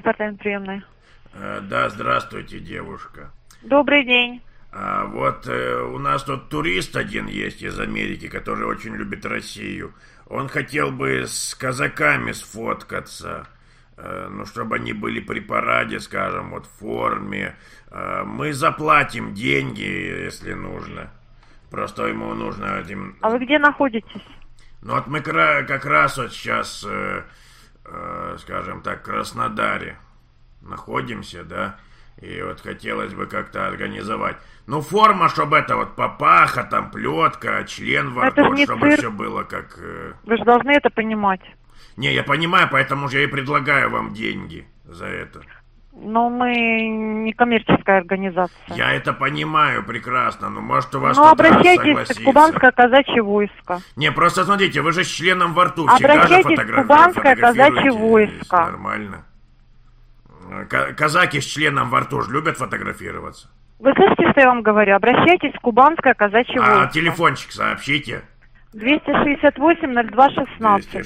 департамент приемной. Да, здравствуйте, девушка. Добрый день. Вот у нас тут турист один есть из Америки, который очень любит Россию. Он хотел бы с казаками сфоткаться, ну, чтобы они были при параде, скажем, вот в форме. Мы заплатим деньги, если нужно. Просто ему нужно этим... А вы где находитесь? Ну, вот мы как раз вот сейчас, скажем так, в Краснодаре находимся, да, и вот хотелось бы как-то организовать. Ну, форма, чтобы это вот папаха, там, плетка, член во рту, чтобы цирк. все было как... Вы же должны это понимать. Не, я понимаю, поэтому же я и предлагаю вам деньги за это. Но мы не коммерческая организация. Я это понимаю прекрасно, но может у вас Ну, кто-то обращайтесь в Кубанское казачье войско. Не, просто смотрите, вы же с членом во рту всегда же Обращайтесь в Кубанское казачье войско. Нормально. Казаки с членом во рту же любят фотографироваться. Вы слышите, что я вам говорю? Обращайтесь в Кубанское казачье войско. А телефончик сообщите. 268-02-16.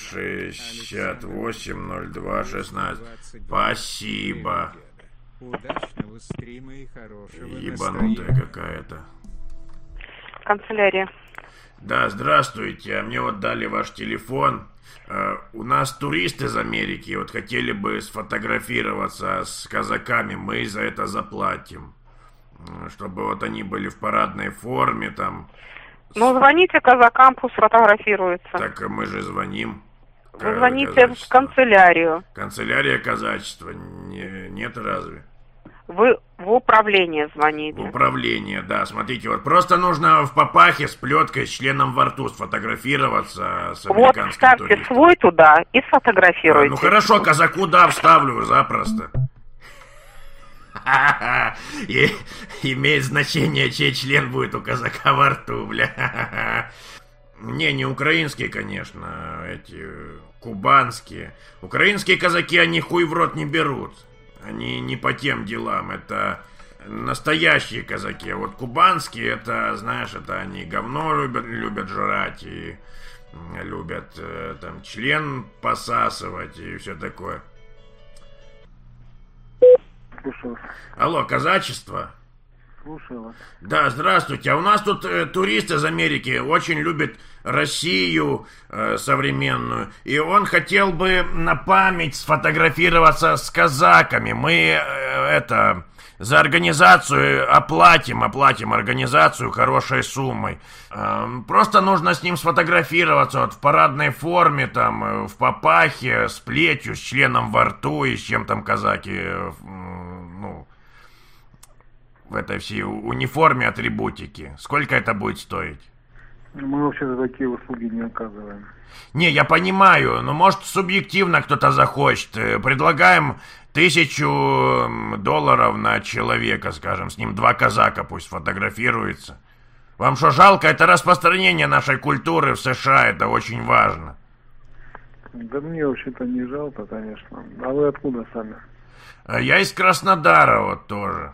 268-02-16. Спасибо. Удачного стрима и хорошего Ебанутая какая-то. Канцелярия. Да, здравствуйте. Мне вот дали ваш телефон. У нас турист из Америки. Вот хотели бы сфотографироваться с казаками. Мы за это заплатим. Чтобы вот они были в парадной форме там. Ну, звоните казакам, пусть фотографируются. Так мы же звоним. Вы звоните в канцелярию. Канцелярия казачества? Нет разве? Вы в управление звоните. В управление, да. Смотрите, вот просто нужно в папахе с плеткой, с членом во рту сфотографироваться с американским вот ставьте туристом. свой туда и сфотографируйте. Ну хорошо, казаку да, вставлю запросто. Имеет значение, чей член будет у казака во рту, бля. Не украинские, конечно, эти кубанские. Украинские казаки, они хуй в рот не берут. Они не по тем делам, это настоящие казаки. А вот кубанские, это, знаешь, это они говно любят жрать и любят там член посасывать и все такое. Слушаю. Алло, казачество? Слушаю вас. Да, здравствуйте. А у нас тут турист из Америки очень любит Россию современную. И он хотел бы на память сфотографироваться с казаками. Мы за организацию оплатим организацию хорошей суммой. Просто нужно с ним сфотографироваться вот в парадной форме, там, в папахе, с плетью, с членом во рту и с чем там казаки, в этой всей униформе, атрибутики. Сколько это будет стоить? Мы вообще за такие услуги не оказываем. Не, я понимаю, но может субъективно кто-то захочет. Предлагаем $1000 на человека, скажем, с ним 2 казака пусть фотографируются. Вам что, жалко? Это распространение нашей культуры в США, это очень важно. Да мне вообще-то не жалко, конечно. А вы откуда сами? Я из Краснодара вот тоже.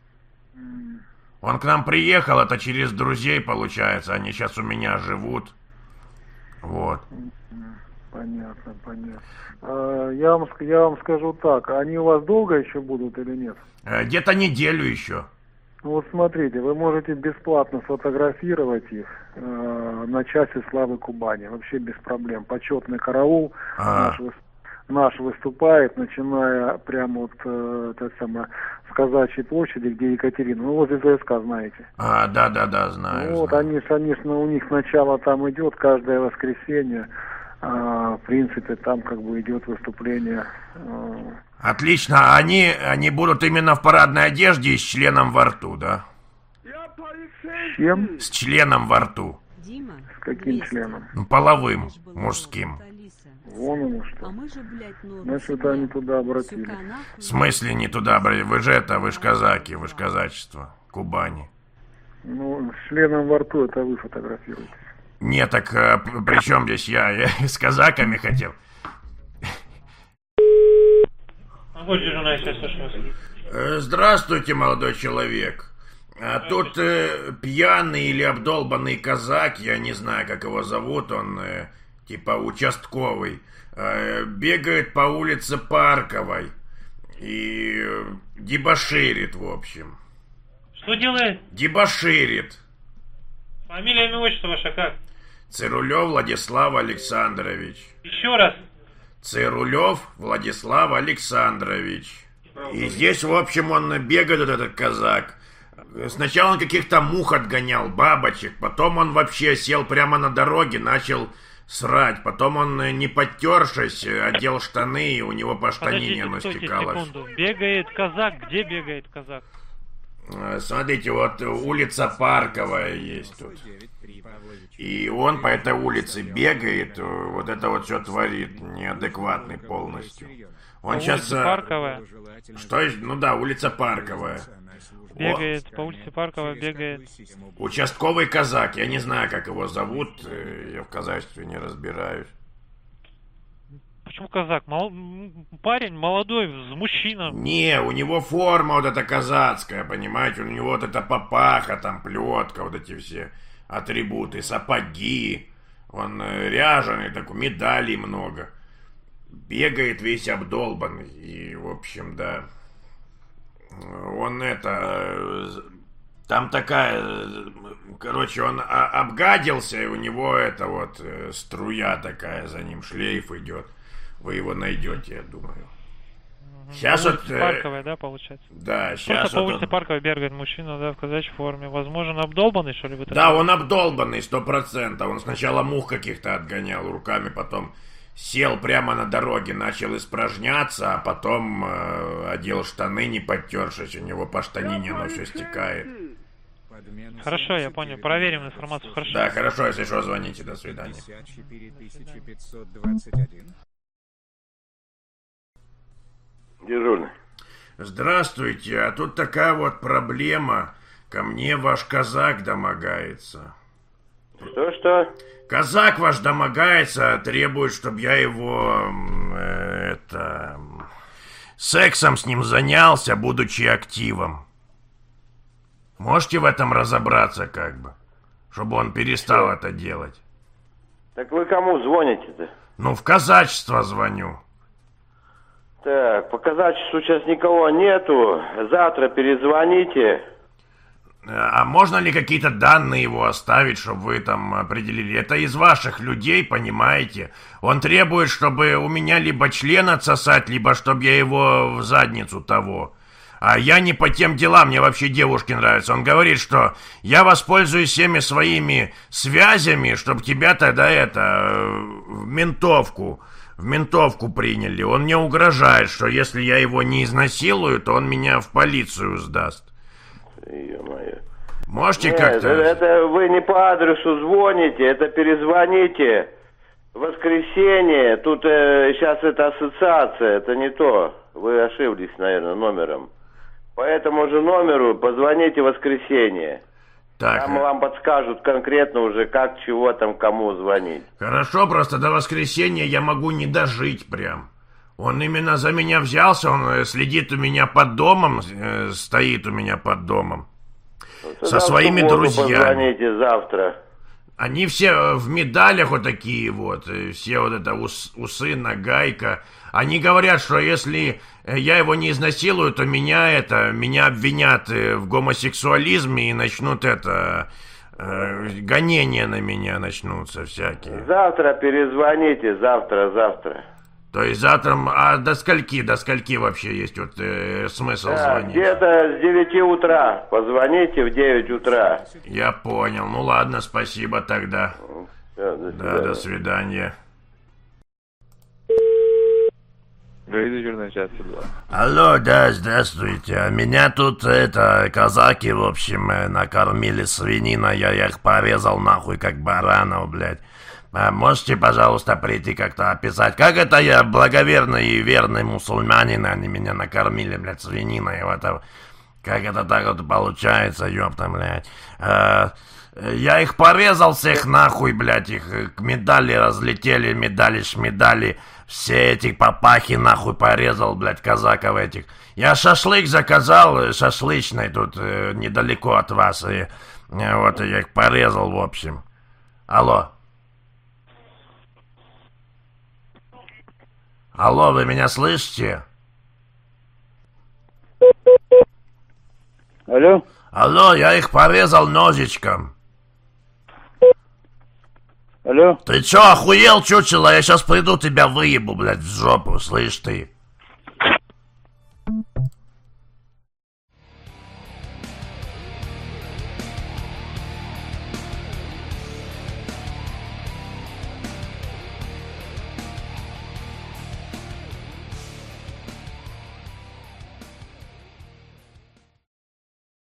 Он к нам приехал, это через друзей получается, они сейчас у меня живут. Вот. Понятно. Я вам скажу так, они у вас долго еще будут или нет? Где-то неделю еще. Вот смотрите, вы можете бесплатно сфотографировать их на часе славы Кубани, вообще без проблем. Почетный караул наш выступает, начиная прямо вот с Казачьей площади, где Екатерина, возле ЗСК, знаете. Да, знаю. Вот, знаю. они, конечно, у них начало там идет каждое воскресенье, в принципе, там как бы идет выступление. Отлично, они будут именно в парадной одежде и с членом во рту, да? С чем? С членом во рту. С каким членом? Половым, мужским. Вон оно что. Значит, они туда обратились. В смысле не туда, вы же казаки, вы же казачество, Кубани. Ну, с членом во рту это вы фотографируетесь. Не, так при чем здесь я с казаками хотел. Здравствуйте, молодой человек. А тут пьяный или обдолбанный казак, я не знаю, как его зовут, он типа участковый, бегает по улице Парковой И дебоширит, в общем. Что делает? Дебоширит. Фамилия, имя, отчество ваше как? Цирулев Владислав Александрович. Еще раз. Цирулев Владислав Александрович. И здесь, в общем, он бегает, вот этот казак. Сначала он каких-то мух отгонял, бабочек. Потом он вообще сел прямо на дороге, начал срать. Потом он, не подтершись, одел штаны, и у него по штанине оно стекало. Секунду. Бегает казак. Где бегает казак? Смотрите, вот улица Парковая есть тут. И он по этой улице бегает, вот это вот все творит, неадекватный полностью. Он сейчас... Парковая? Что? Ну да, улица Парковая. Бегает, по улице Парковая бегает. Участковый казак, я не знаю, как его зовут, я в казачестве не разбираюсь. Почему казак? Парень молодой, мужчина. Не, у него форма вот эта казацкая, понимаете? У него вот эта папаха, там плетка, вот эти все атрибуты, сапоги. Он ряженый такой, медалей много. Бегает весь обдолбанный. И, в общем, да. Он там такая... Короче, он обгадился, и у него это вот струя такая, за ним шлейф идет. Вы его найдете, я думаю. Сейчас вот... Парковая, да, получается? Да, сейчас вот по улице Парковой бегает мужчина, да, в казачьей форме. Возможно, обдолбанный, что ли? Да, он обдолбанный, 100%. Он сначала мух каких-то отгонял руками, потом сел прямо на дороге, начал испражняться, а потом одел штаны, не подтершись, у него по штанине оно все стекает. Хорошо, я понял. Проверим информацию. Хорошо. Да, хорошо, если что, звоните. До свидания. Дежурный. Здравствуйте, а тут такая вот проблема. Ко мне ваш казак домогается. Что? Казак ваш домогается, требует, чтобы я его... сексом с ним занялся, будучи активом. Можете в этом разобраться, как бы? Чтобы он перестал это делать. Так вы кому звоните-то? Ну, в казачество звоню. Так, по казачеству сейчас никого нету. Завтра перезвоните. А можно ли какие-то данные его оставить, чтобы вы там определили? Это из ваших людей, понимаете? Он требует, чтобы у меня либо член отсосать, либо чтобы я его в задницу того. А я не по тем делам, мне вообще девушки нравятся. Он говорит, что я воспользуюсь всеми своими связями, чтобы тебя тогда в ментовку приняли. Он мне угрожает, что если я его не изнасилую, то он меня в полицию сдаст. Ё-моё. Можете Нет, как-то... это вы не по адресу звоните, это перезвоните. Воскресенье, тут сейчас это ассоциация, это не то. Вы ошиблись, наверное, номером. По этому же номеру позвоните в воскресенье. Так, Там вам подскажут конкретно уже, как, чего там, кому звонить. Хорошо, просто до воскресенья я могу не дожить прям. Он именно за меня взялся, он следит у меня под домом, стоит у меня под домом. Со своими друзьями. Позвоните завтра. Они все в медалях вот такие вот, все вот это усы, нагайка. Они говорят, что если я его не изнасилую, то меня обвинят в гомосексуализме и начнут гонения на меня начнутся всякие. Завтра перезвоните, завтра. То есть завтра, а до скольки вообще есть вот смысл звонить? Где-то с 9 утра, позвоните в 9 утра. Я понял, ну ладно, спасибо тогда. Все, до свидания. Алло, да, здравствуйте. Меня тут казаки, в общем, накормили свининой, я их порезал нахуй как баранов, блядь. Можете, пожалуйста, прийти как-то описать, как это я, благоверный и верный мусульманин, они меня накормили, блядь, свининой, вот, как это так вот получается, ёпта, блядь. Я их порезал всех нахуй, блядь, их медали разлетели, медали-шмедали, все эти папахи нахуй порезал, блядь, казаков этих. Я шашлык заказал, шашлычный тут недалеко от вас, и вот я их порезал, в общем. Алло, вы меня слышите? Алло? Алло, я их порезал ножичком. Алло? Ты чё, охуел, чучело? Я сейчас приду, тебя выебу, блядь, в жопу, слышь ты.